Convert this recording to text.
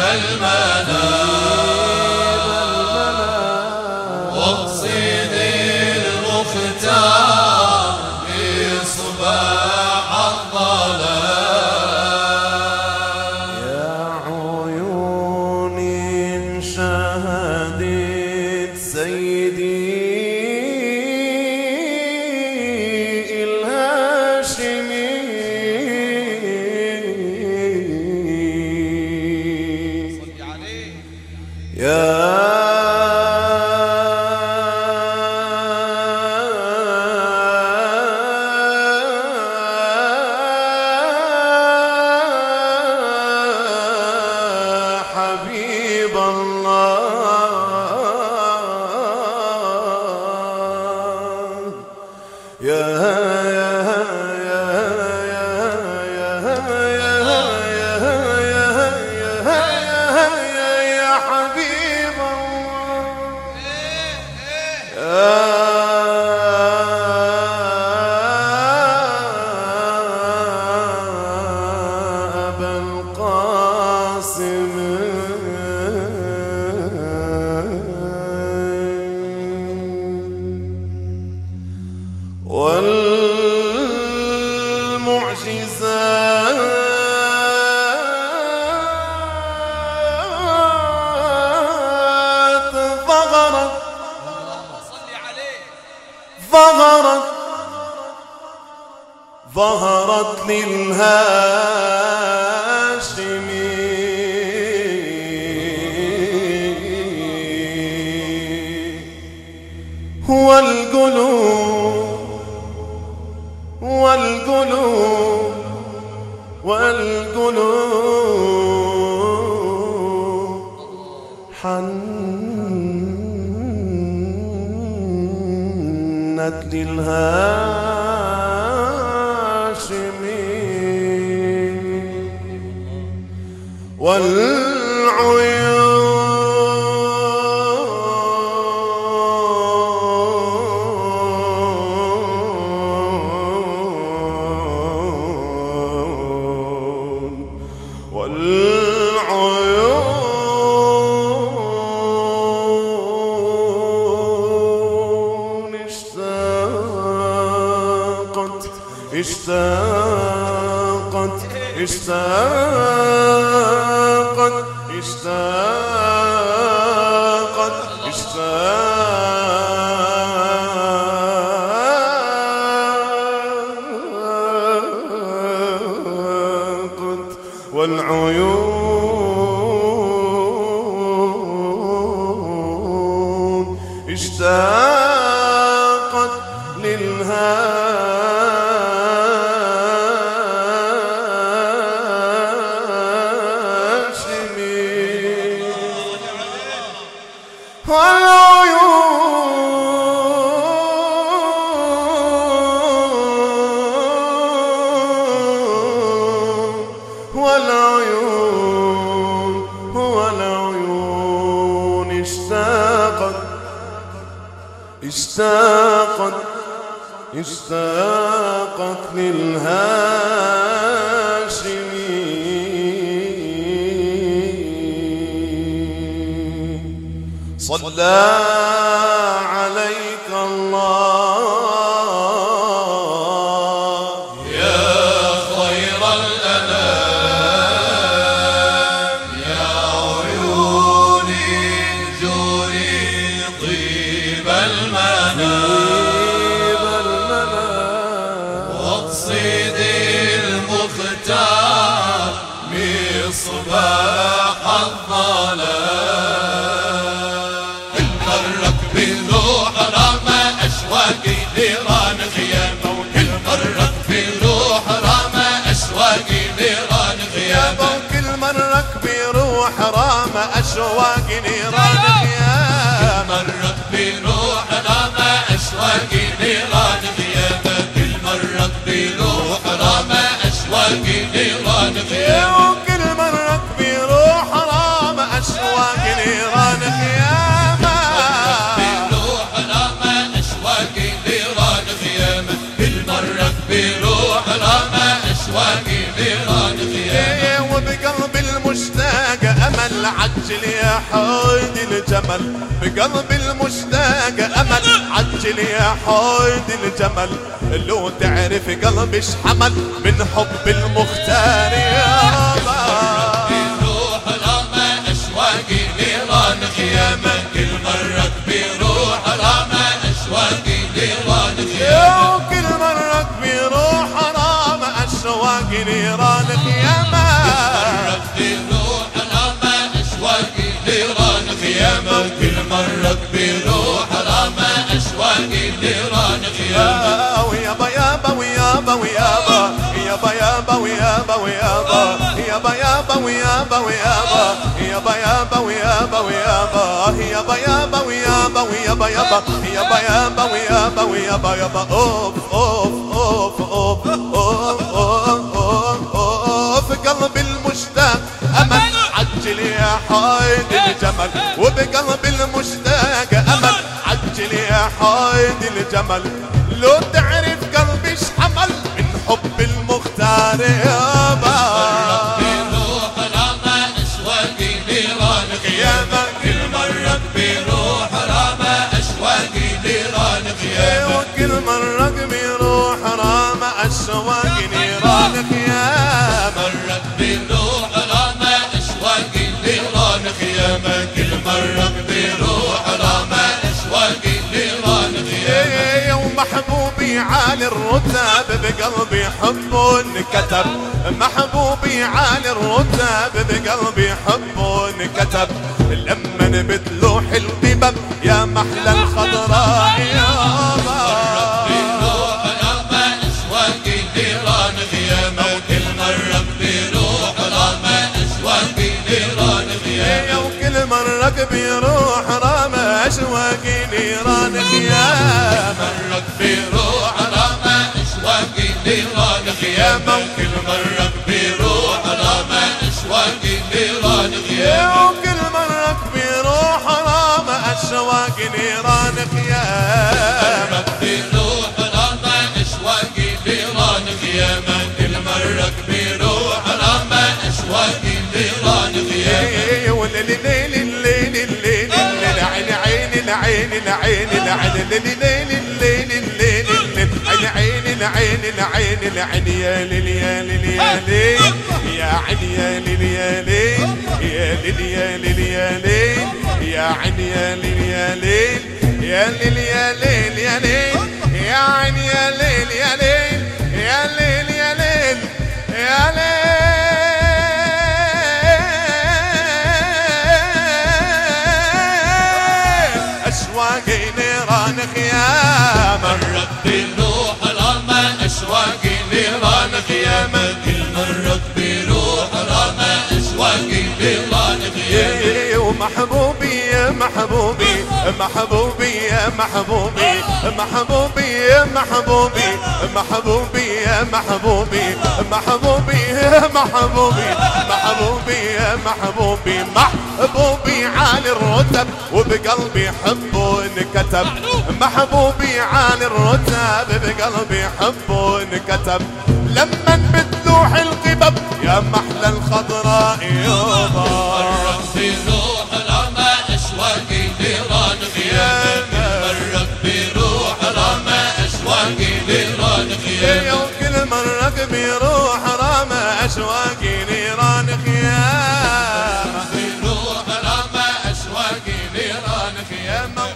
المنى واقصدي المختار بصباح الظلام. يا عيوني شهدت سيدي حبيب الله يا حبيب أبا القاسم والمعجزات ظهرت للهاشمي والقلوب حنت للهاشمي والعيون اشتاقت والعيون اشتاقت للهاشمي والعيون اشتاقت للهاشمي صلى عليك الله يا خير الأنام. يا عيوني جوري طيب المنام واقصدي المختار بصباح الظلام. المرك بروح رمى أشواقي نيران خيامه وكل مرك بروح رمى أشواقي نيران خيامه وكل مرك بروح رمى أشواقي نيران خيامه مرك بروح رمى أشواقي نيران خيامه كل مرك بروح رمى أشواقي نيران خيامه وكل مرك بروح رمى أشواقي نيران خيامه بروح رمى أشواقي نيران خيامه كل مرك بروح رمى أشواقي نيران خيامه وبقلب المشتاق أمل امل عجل يا حيد الجمل بقلب المشتاق امل عجل يا حيد الجمل لو تعرف قلبي ايش حمل من حب المختار يابا بروح رامى اشواقي نيران خيامه كل مرة بروح رامى اشواقي نيران خيامه كل مرة بروح رامى اشواقي نيران خيامه بروح رامى اشواقي نيران خيامه كل مرة بروح رامى اشواقي نيران خيامه ويابا يابا ويابا ويابا يابا يابا ويابا ويابا يابا يابا ويابا ويابا يابا يابا ويابا ويابا يابا يابا ويابا ويابا يابا يابا يابا ويابا ويابا يابا اوف اوف اوف اوف اوف اوف اوف قلب المشتاق امل عجل يا حايد الجمل وبقلب المشتاق امل عجل يا حايد الجمل لو تعرف قلبي ايش حمل من حب المختار يابا بروح رامى اشواقي نيران خيامه كل مرة بروح رامى اشواقي نيران خيامه وكل مرة بيروح رامى اشواقي نيران خيامه مرة بروح رامى اشواقي نيران خيامه كل مرة بروح رامى اشواقي نيران خيامه ومحبوبي عالي الرتب بقلبي حبه انكتب محبوبي عالي الرتب بقلبي حبه انكتب لما نبت لوح البيبب يا محلى الخضراء يابا بروح رامى اشواقي نيران خيامه كل مرة بروح رامى اشواقي نيران خيامه وكل مرة بيروح رامى اشواقي نيران خيامه مرة بروح رامى اشواقي نيران خيامه كل مرة بروح رامى اشواقي نيران خيامه وكل مرة بيروح رامى اشواقي نيران خيامه بروح رامى اشواقي نيران خيامه كل مرة بروح رامى اشواقي نيران خيامه والليل الليل الليل الليل العين عين العين العين العين الليل الليل الليل العين عين العين العين العين يا ليل يا ليل يا ليل يا عين يا ليل يا ليل يا ليل يا ليل يا ليل يا عين يا ليل يا ليل يا ليل يا ليل يا ليل يا عين يا ليل يا ليل يا ليل يا ليل يا ليل أشواقي نيران خيامة مرة بروح رامى اشواقي نيران خيامه كل مرة بروح رامى اشواقي نيران خيامه ومحبوبي يا محبوبي محبوبي يا محبوبي محبوبي يا محبوبي محبوبي يا محبوبي محبوبي يا محبوبي محبوبي يا محبوبي محبوبي عالي الرتب وبقلبي حبه انكتب محبوبي عالي الرتب بقلبي حبه انكتب لما بتلوح القبب يا محلى الخضراء يابا بروح رامى اشواقي نيران خيامه مرة بروح رامى اشواقي نيران خيامه وكل مرة بيروح رامى اشواقي نيران خيامه بروح رامى اشواقي نيران خيامه